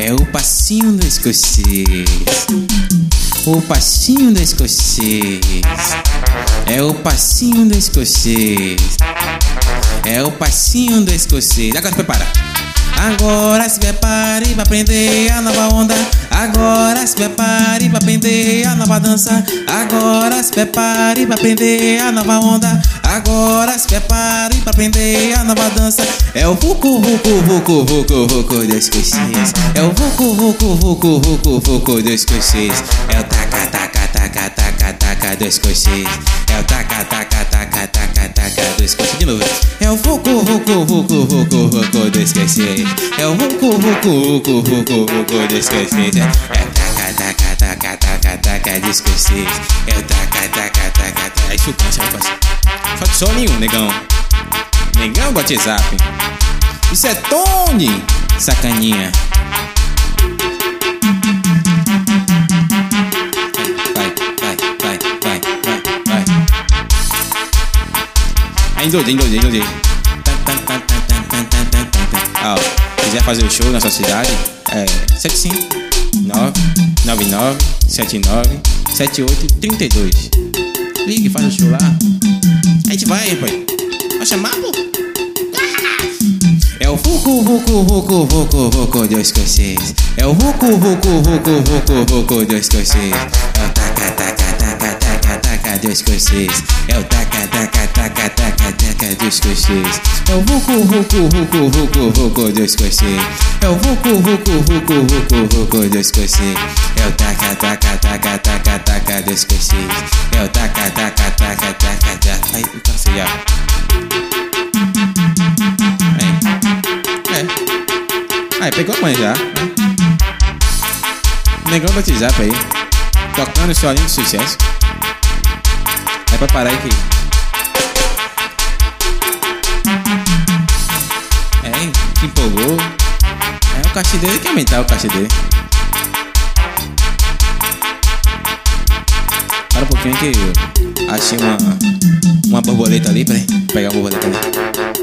É o passinho do escocês. O passinho do escocês. É o passinho do escocês. É o passinho do escocês. Agora se prepara. Agora se prepare pra aprender a nova onda. Agora se prepare pra aprender a nova dança. Agora se prepare pra aprender a nova onda. Agora se prepare pra aprender a nova dança. É o vucu, vucu, vucu, vucu, vucu do escocês. É o vucu, vucu, vucu, vucu, vucu do escocês. É o taca, taca, taca, taca, taca do escocês. É o taca, taca, taca, taca, taca do escocês. De novo. É o vucu, vucu, vucu, vucu, vucu do escocês. É o vucu, vucu, vucu, vucu, vucu do escocês. É o taca, taca, taca, taca, taca do escocês. É o taca, taca, taca, taca. Isso cansa, rapaz. Falta só nenhum, negão. Negão do WhatsApp. Isso é Tony, sacaninha. Vai, vai, vai, vai, vai, vai. Ainda. Ó, quiser fazer o show na sua cidade, é 759-9979-7832. Ligue, faz o show lá. A gente vai, pai. Vai chamar, pô. É o vucu, vucu, vucu, vucu, vucu do escocês. É o vucu, vucu, vucu, vucu, vucu do escocês. É o taca, taca, taca, taca, taca do escocês. É o taca, taca, taca, taca, taca do escocês. É o vucu, vucu, vucu, vucu, vucu do escocês. É o vucu, vucu, vucu, vucu, vucu do escocês. É o taca, taca, taca, taca, taca do escocês. É o taca, taca, taca, taca, taca. Ai, eu cansei já. Aí, pegou a mãe já. Negão do WhatsApp aí. Tocando sua linha de sucesso. É pra parar aqui. É, que empolgou. É, o cachê dele, tem que aumentar o cachê dele. Para um pouquinho que eu achei uma borboleta ali. Peraí, vou pegar uma borboleta ali.